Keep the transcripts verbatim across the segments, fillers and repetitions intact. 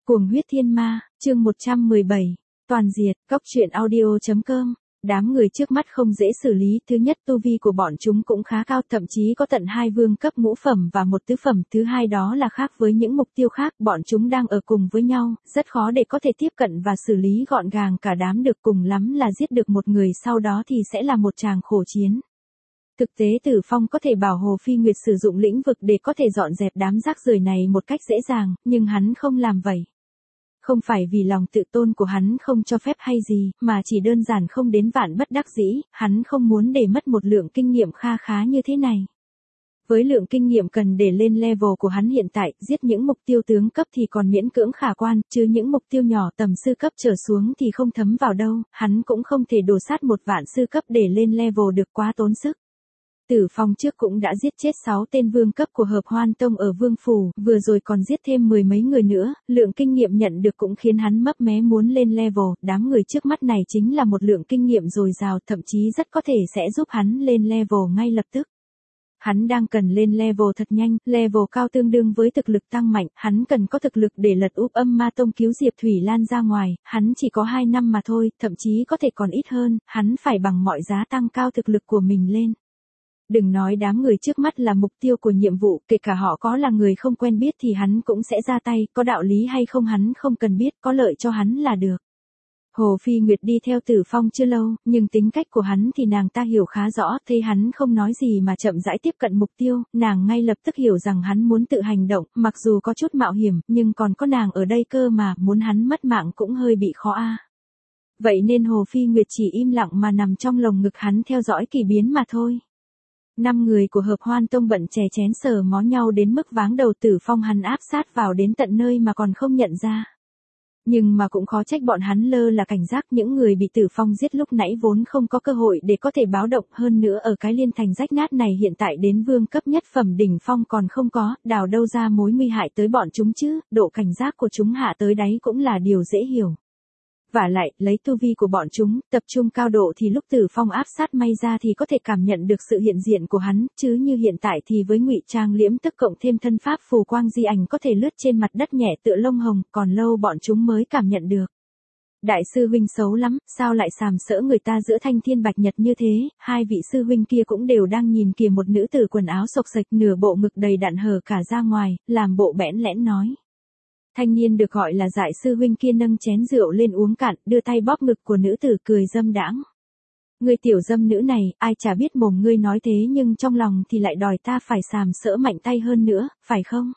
Cuồng huyết thiên ma, chương một trăm mười bảy, toàn diệt, cốc truyện audio.com. Đám người trước mắt không dễ xử lý, thứ nhất tu vi của bọn chúng cũng khá cao, thậm chí có tận hai vương cấp ngũ phẩm và một tứ phẩm, thứ hai đó là khác với những mục tiêu khác, bọn chúng đang ở cùng với nhau, rất khó để có thể tiếp cận và xử lý gọn gàng cả đám được, cùng lắm là giết được một người, sau đó thì sẽ là một tràng khổ chiến. Thực tế Tử Phong có thể bảo Hồ Phi Nguyệt sử dụng lĩnh vực để có thể dọn dẹp đám rác rưởi này một cách dễ dàng, nhưng hắn không làm vậy. Không phải vì lòng tự tôn của hắn không cho phép hay gì, mà chỉ đơn giản không đến vạn bất đắc dĩ, hắn không muốn để mất một lượng kinh nghiệm kha khá như thế này. Với lượng kinh nghiệm cần để lên level của hắn hiện tại, giết những mục tiêu tướng cấp thì còn miễn cưỡng khả quan, chứ những mục tiêu nhỏ tầm sư cấp trở xuống thì không thấm vào đâu, hắn cũng không thể đổ sát một vạn sư cấp để lên level được, quá tốn sức. Tử Phong trước cũng đã giết chết sáu tên vương cấp của Hợp Hoan Tông ở Vương Phủ, vừa rồi còn giết thêm mười mấy người nữa, lượng kinh nghiệm nhận được cũng khiến hắn mấp mé muốn lên level, đám người trước mắt này chính là một lượng kinh nghiệm dồi dào, thậm chí rất có thể sẽ giúp hắn lên level ngay lập tức. Hắn đang cần lên level thật nhanh, level cao tương đương với thực lực tăng mạnh, hắn cần có thực lực để lật úp Âm Ma Tông cứu Diệp Thủy Lan ra ngoài, hắn chỉ có hai năm mà thôi, thậm chí có thể còn ít hơn, hắn phải bằng mọi giá tăng cao thực lực của mình lên. Đừng nói đám người trước mắt là mục tiêu của nhiệm vụ, kể cả họ có là người không quen biết thì hắn cũng sẽ ra tay, có đạo lý hay không hắn không cần biết, có lợi cho hắn là được. Hồ Phi Nguyệt đi theo Tử Phong chưa lâu, nhưng tính cách của hắn thì nàng ta hiểu khá rõ, thấy hắn không nói gì mà chậm rãi tiếp cận mục tiêu, nàng ngay lập tức hiểu rằng hắn muốn tự hành động, mặc dù có chút mạo hiểm, nhưng còn có nàng ở đây cơ mà, muốn hắn mất mạng cũng hơi bị khó a. Vậy nên Hồ Phi Nguyệt chỉ im lặng mà nằm trong lồng ngực hắn theo dõi kỳ biến mà thôi. Năm người của Hợp Hoan Tông bận chè chén sờ mó nhau đến mức váng đầu, Tử Phong hắn áp sát vào đến tận nơi mà còn không nhận ra. Nhưng mà cũng khó trách bọn hắn lơ là cảnh giác, những người bị Tử Phong giết lúc nãy vốn không có cơ hội để có thể báo động, hơn nữa ở cái liên thành rách nát này hiện tại đến vương cấp nhất phẩm đỉnh phong còn không có, đào đâu ra mối nguy hại tới bọn chúng chứ, độ cảnh giác của chúng hạ tới đáy cũng là điều dễ hiểu. Vả lại, lấy tu vi của bọn chúng, tập trung cao độ thì lúc Tử Phong áp sát may ra thì có thể cảm nhận được sự hiện diện của hắn, chứ như hiện tại thì với ngụy trang liễm tức cộng thêm thân pháp phù quang di ảnh có thể lướt trên mặt đất nhẹ tựa lông hồng, còn lâu bọn chúng mới cảm nhận được. Đại sư huynh xấu lắm, sao lại sàm sỡ người ta giữa thanh thiên bạch nhật như thế, hai vị sư huynh kia cũng đều đang nhìn kìa, một nữ tử quần áo xộc xệch nửa bộ ngực đầy đặn hở cả ra ngoài, làm bộ bẽn lẽn nói. Thanh niên được gọi là Dại sư huynh kia nâng chén rượu lên uống cạn, đưa tay bóp ngực của nữ tử cười dâm đãng. Ngươi tiểu dâm nữ này, ai chả biết mồm ngươi nói thế nhưng trong lòng thì lại đòi ta phải sàm sỡ mạnh tay hơn nữa, phải không?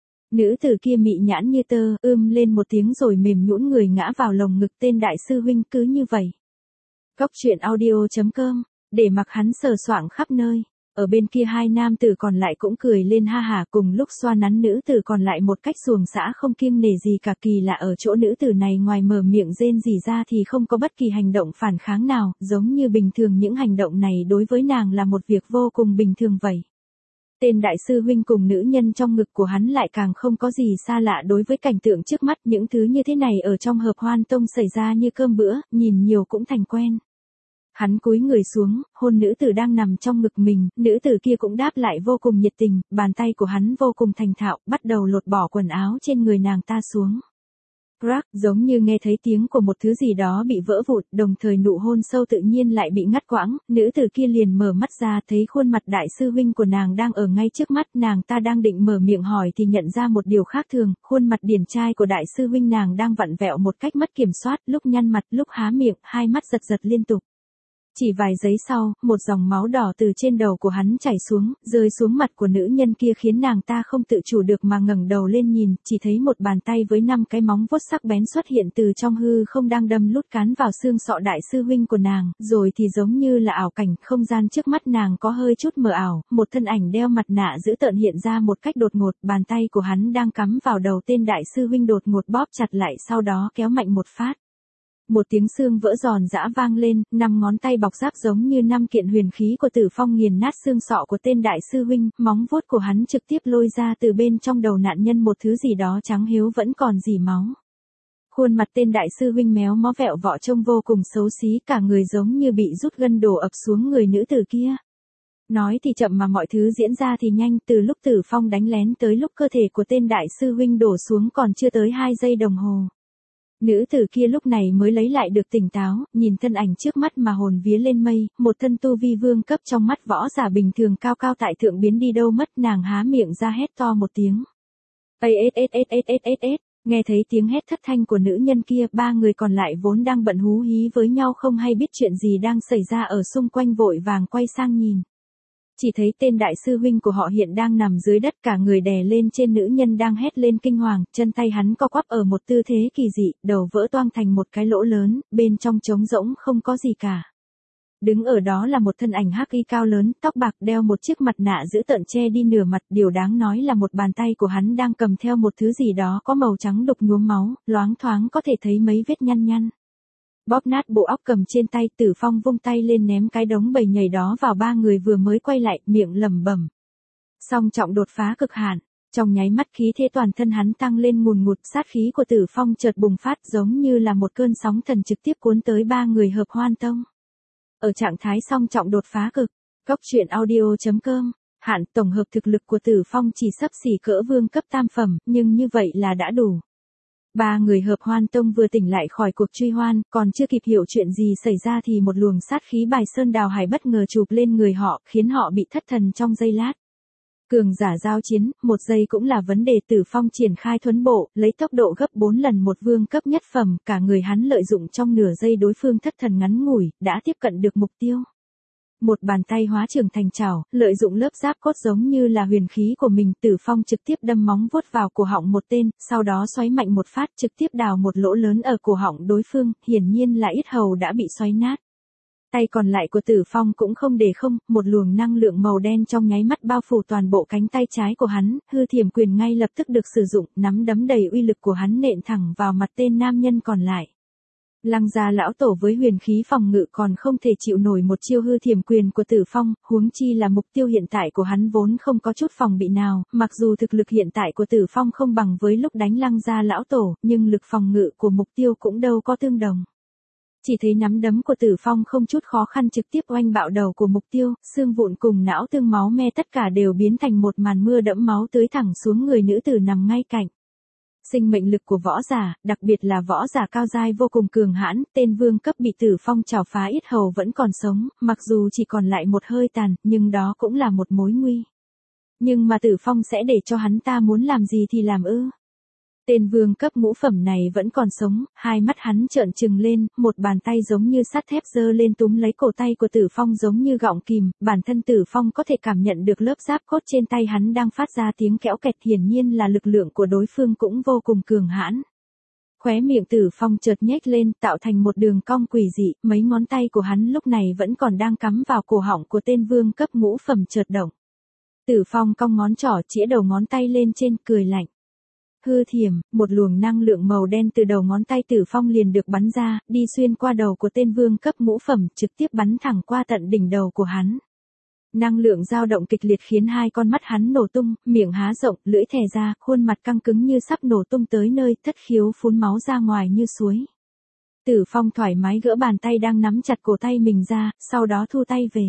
Nữ tử kia mị nhãn như tơ, ưm lên một tiếng rồi mềm nhũn người ngã vào lồng ngực tên đại sư huynh, cứ như vậy. Cốc truyện audio.com, để mặc hắn sờ soạng khắp nơi. Ở bên kia hai nam tử còn lại cũng cười lên ha hả, cùng lúc xoa nắn nữ tử còn lại một cách xuồng xã không kiêng nể gì cả. Kỳ lạ ở chỗ nữ tử này ngoài mở miệng rên rỉ ra thì không có bất kỳ hành động phản kháng nào, giống như bình thường những hành động này đối với nàng là một việc vô cùng bình thường vậy. Tên đại sư huynh cùng nữ nhân trong ngực của hắn lại càng không có gì xa lạ đối với cảnh tượng trước mắt, những thứ như thế này ở trong Hợp Hoan Tông xảy ra như cơm bữa, nhìn nhiều cũng thành quen. Hắn cúi người xuống, hôn nữ tử đang nằm trong ngực mình, nữ tử kia cũng đáp lại vô cùng nhiệt tình, bàn tay của hắn vô cùng thành thạo, bắt đầu lột bỏ quần áo trên người nàng ta xuống. Crack, giống như nghe thấy tiếng của một thứ gì đó bị vỡ vụn, đồng thời nụ hôn sâu tự nhiên lại bị ngắt quãng, nữ tử kia liền mở mắt ra thấy khuôn mặt đại sư huynh của nàng đang ở ngay trước mắt, nàng ta đang định mở miệng hỏi thì nhận ra một điều khác thường, khuôn mặt điển trai của đại sư huynh nàng đang vặn vẹo một cách mất kiểm soát, lúc nhăn mặt, lúc há miệng, hai mắt giật giật liên tục. Chỉ vài giây sau, một dòng máu đỏ từ trên đầu của hắn chảy xuống, rơi xuống mặt của nữ nhân kia khiến nàng ta không tự chủ được mà ngẩng đầu lên nhìn, chỉ thấy một bàn tay với năm cái móng vuốt sắc bén xuất hiện từ trong hư không đang đâm lút cán vào xương sọ đại sư huynh của nàng, rồi thì giống như là ảo cảnh, không gian trước mắt nàng có hơi chút mờ ảo, một thân ảnh đeo mặt nạ dữ tợn hiện ra một cách đột ngột, bàn tay của hắn đang cắm vào đầu tên đại sư huynh đột ngột bóp chặt lại, sau đó kéo mạnh một phát. Một tiếng xương vỡ giòn giã vang lên, năm ngón tay bọc giáp giống như năm kiện huyền khí của Tử Phong nghiền nát xương sọ của tên đại sư huynh, móng vuốt của hắn trực tiếp lôi ra từ bên trong đầu nạn nhân một thứ gì đó trắng hiếu vẫn còn rỉ máu. Khuôn mặt tên đại sư huynh méo mó vẹo vọ trông vô cùng xấu xí, cả người giống như bị rút gân đổ ập xuống người nữ tử kia. Nói thì chậm mà mọi thứ diễn ra thì nhanh, từ lúc Tử Phong đánh lén tới lúc cơ thể của tên đại sư huynh đổ xuống còn chưa tới hai giây đồng hồ. Nữ tử kia lúc này mới lấy lại được tỉnh táo, nhìn thân ảnh trước mắt mà hồn vía lên mây, một thân tu vi vương cấp trong mắt võ giả bình thường cao cao tại thượng biến đi đâu mất, nàng há miệng ra hét to một tiếng. Ê, nghe thấy tiếng hét thất thanh của nữ nhân kia, ba người còn lại vốn đang bận hú hí với nhau không hay biết chuyện gì đang xảy ra ở xung quanh vội vàng quay sang nhìn. Chỉ thấy tên đại sư huynh của họ hiện đang nằm dưới đất, cả người đè lên trên nữ nhân đang hét lên kinh hoàng, chân tay hắn co quắp ở một tư thế kỳ dị, đầu vỡ toang thành một cái lỗ lớn, bên trong trống rỗng không có gì cả. Đứng ở đó là một thân ảnh hắc y cao lớn, tóc bạc, đeo một chiếc mặt nạ giữ tợn che đi nửa mặt, điều đáng nói là một bàn tay của hắn đang cầm theo một thứ gì đó có màu trắng đục nhuốm máu, loáng thoáng có thể thấy mấy vết nhăn nhăn. Bóp nát bộ óc cầm trên tay, Tử Phong vung tay lên ném cái đống bầy nhầy đó vào ba người vừa mới quay lại, miệng lẩm bẩm. Song trọng đột phá cực hạn, trong nháy mắt khí thế toàn thân hắn tăng lên ngùn ngụt, sát khí của Tử Phong chợt bùng phát giống như là một cơn sóng thần trực tiếp cuốn tới ba người Hợp Hoan Tông. Ở trạng thái song trọng đột phá cực, Cốc truyện audio chấm com, hạn tổng hợp thực lực của Tử Phong chỉ xấp xỉ cỡ vương cấp tam phẩm, nhưng như vậy là đã đủ. Ba người Hợp Hoan Tông vừa tỉnh lại khỏi cuộc truy hoan, còn chưa kịp hiểu chuyện gì xảy ra thì một luồng sát khí bài sơn đào hải bất ngờ chụp lên người họ, khiến họ bị thất thần trong giây lát. Cường giả giao chiến, một giây cũng là vấn đề. Tử Phong triển khai thuấn bộ, lấy tốc độ gấp bốn lần một vương cấp nhất phẩm, cả người hắn lợi dụng trong nửa giây đối phương thất thần ngắn ngủi, đã tiếp cận được mục tiêu. Một bàn tay hóa trường thành chảo, lợi dụng lớp giáp cốt giống như là huyền khí của mình, Tử Phong trực tiếp đâm móng vuốt vào cổ họng một tên, sau đó xoáy mạnh một phát trực tiếp đào một lỗ lớn ở cổ họng đối phương, hiển nhiên là yết hầu đã bị xoáy nát. Tay còn lại của Tử Phong cũng không để không, một luồng năng lượng màu đen trong nháy mắt bao phủ toàn bộ cánh tay trái của hắn, hư thiểm quyền ngay lập tức được sử dụng, nắm đấm đầy uy lực của hắn nện thẳng vào mặt tên nam nhân còn lại. Lăng gia lão tổ với huyền khí phòng ngự còn không thể chịu nổi một chiêu hư thiểm quyền của Tử Phong, huống chi là mục tiêu hiện tại của hắn vốn không có chút phòng bị nào, mặc dù thực lực hiện tại của Tử Phong không bằng với lúc đánh Lăng gia lão tổ, nhưng lực phòng ngự của mục tiêu cũng đâu có tương đồng. Chỉ thấy nắm đấm của Tử Phong không chút khó khăn trực tiếp oanh bạo đầu của mục tiêu, xương vụn cùng não tương máu me tất cả đều biến thành một màn mưa đẫm máu tưới thẳng xuống người nữ tử nằm ngay cạnh. Sinh mệnh lực của võ giả, đặc biệt là võ giả cao giai vô cùng cường hãn, tên vương cấp bị Tử Phong chảo phá yết hầu vẫn còn sống, mặc dù chỉ còn lại một hơi tàn, nhưng đó cũng là một mối nguy. Nhưng mà Tử Phong sẽ để cho hắn ta muốn làm gì thì làm ư? Tên vương cấp ngũ phẩm này vẫn còn sống, hai mắt hắn trợn trừng lên, một bàn tay giống như sắt thép giơ lên túm lấy cổ tay của Tử Phong giống như gọng kìm, bản thân Tử Phong có thể cảm nhận được lớp giáp cốt trên tay hắn đang phát ra tiếng kẽo kẹt, hiển nhiên là lực lượng của đối phương cũng vô cùng cường hãn. Khóe miệng Tử Phong chợt nhếch lên, tạo thành một đường cong quỷ dị, mấy ngón tay của hắn lúc này vẫn còn đang cắm vào cổ họng của tên vương cấp ngũ phẩm chợt động. Tử Phong cong ngón trỏ chĩa đầu ngón tay lên trên, cười lạnh. Hư thiểm, một luồng năng lượng màu đen từ đầu ngón tay Tử Phong liền được bắn ra, đi xuyên qua đầu của tên vương cấp ngũ phẩm, trực tiếp bắn thẳng qua tận đỉnh đầu của hắn. Năng lượng dao động kịch liệt khiến hai con mắt hắn nổ tung, miệng há rộng, lưỡi thè ra, khuôn mặt căng cứng như sắp nổ tung tới nơi, thất khiếu phun máu ra ngoài như suối. Tử Phong thoải mái gỡ bàn tay đang nắm chặt cổ tay mình ra, sau đó thu tay về.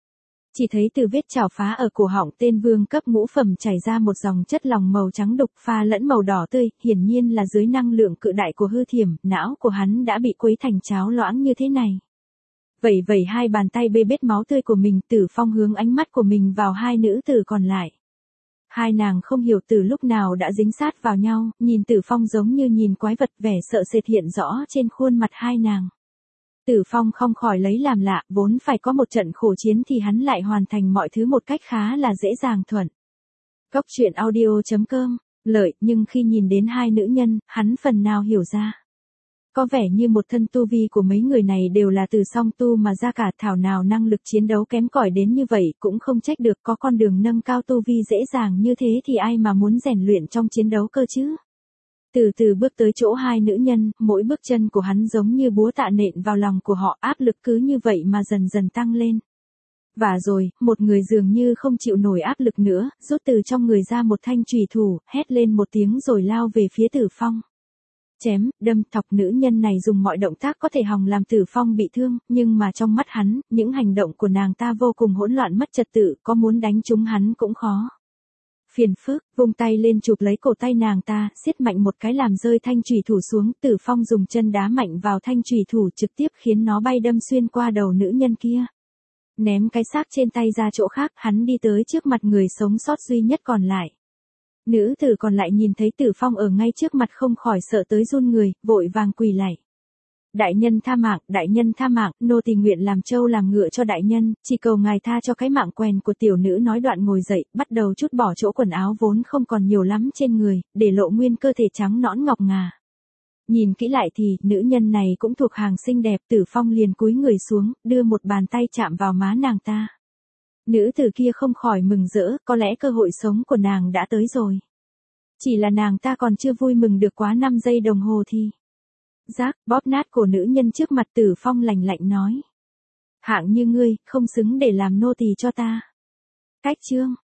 Chỉ thấy từ vết chảo phá ở cổ họng tên vương cấp ngũ phẩm chảy ra một dòng chất lỏng màu trắng đục pha lẫn màu đỏ tươi, hiển nhiên là dưới năng lượng cự đại của hư thiểm, não của hắn đã bị quấy thành cháo loãng như thế này. Vẩy vẩy hai bàn tay bê bết máu tươi của mình, Tử Phong hướng ánh mắt của mình vào hai nữ tử còn lại. Hai nàng không hiểu từ lúc nào đã dính sát vào nhau, nhìn Tử Phong giống như nhìn quái vật, vẻ sợ sệt hiện rõ trên khuôn mặt hai nàng. Tử Phong không khỏi lấy làm lạ, vốn phải có một trận khổ chiến thì hắn lại hoàn thành mọi thứ một cách khá là dễ dàng thuận. Cốc truyện audio chấm com, lợi, nhưng khi nhìn đến hai nữ nhân, hắn phần nào hiểu ra. Có vẻ như một thân tu vi của mấy người này đều là từ song tu mà ra cả, thảo nào năng lực chiến đấu kém cỏi đến như vậy, cũng không trách được, có con đường nâng cao tu vi dễ dàng như thế thì ai mà muốn rèn luyện trong chiến đấu cơ chứ. Từ từ bước tới chỗ hai nữ nhân, mỗi bước chân của hắn giống như búa tạ nện vào lòng của họ, áp lực cứ như vậy mà dần dần tăng lên. Và rồi, một người dường như không chịu nổi áp lực nữa, rút từ trong người ra một thanh chùy thủ, hét lên một tiếng rồi lao về phía Tử Phong. chém, đâm, thọc nữ nhân này dùng mọi động tác có thể hòng làm Tử Phong bị thương, nhưng mà trong mắt hắn, những hành động của nàng ta vô cùng hỗn loạn mất trật tự, có muốn đánh trúng hắn cũng khó. Phiền phức, vung tay lên chụp lấy cổ tay nàng ta, siết mạnh một cái làm rơi thanh chùy thủ xuống, Tử Phong dùng chân đá mạnh vào thanh chùy thủ trực tiếp khiến nó bay đâm xuyên qua đầu nữ nhân kia. Ném cái xác trên tay ra chỗ khác, hắn đi tới trước mặt người sống sót duy nhất còn lại. Nữ tử còn lại nhìn thấy Tử Phong ở ngay trước mặt không khỏi sợ tới run người, vội vàng quỳ lạy. Đại nhân tha mạng, đại nhân tha mạng, nô tỳ nguyện làm trâu làm ngựa cho đại nhân, chỉ cầu ngài tha cho cái mạng quèn của tiểu nữ nói đoạn ngồi dậy, bắt đầu trút bỏ chỗ quần áo vốn không còn nhiều lắm trên người, để lộ nguyên cơ thể trắng nõn ngọc ngà. Nhìn kỹ lại thì, nữ nhân này cũng thuộc hàng xinh đẹp, Tử Phong liền cúi người xuống, đưa một bàn tay chạm vào má nàng ta. Nữ tử kia không khỏi mừng rỡ, có lẽ cơ hội sống của nàng đã tới rồi. Chỉ là nàng ta còn chưa vui mừng được quá năm giây đồng hồ thì... Giác, bóp nát cổ nữ nhân trước mặt Tử Phong lạnh lạnh nói. Hạng như ngươi, không xứng để làm nô tỳ cho ta. Cách chương.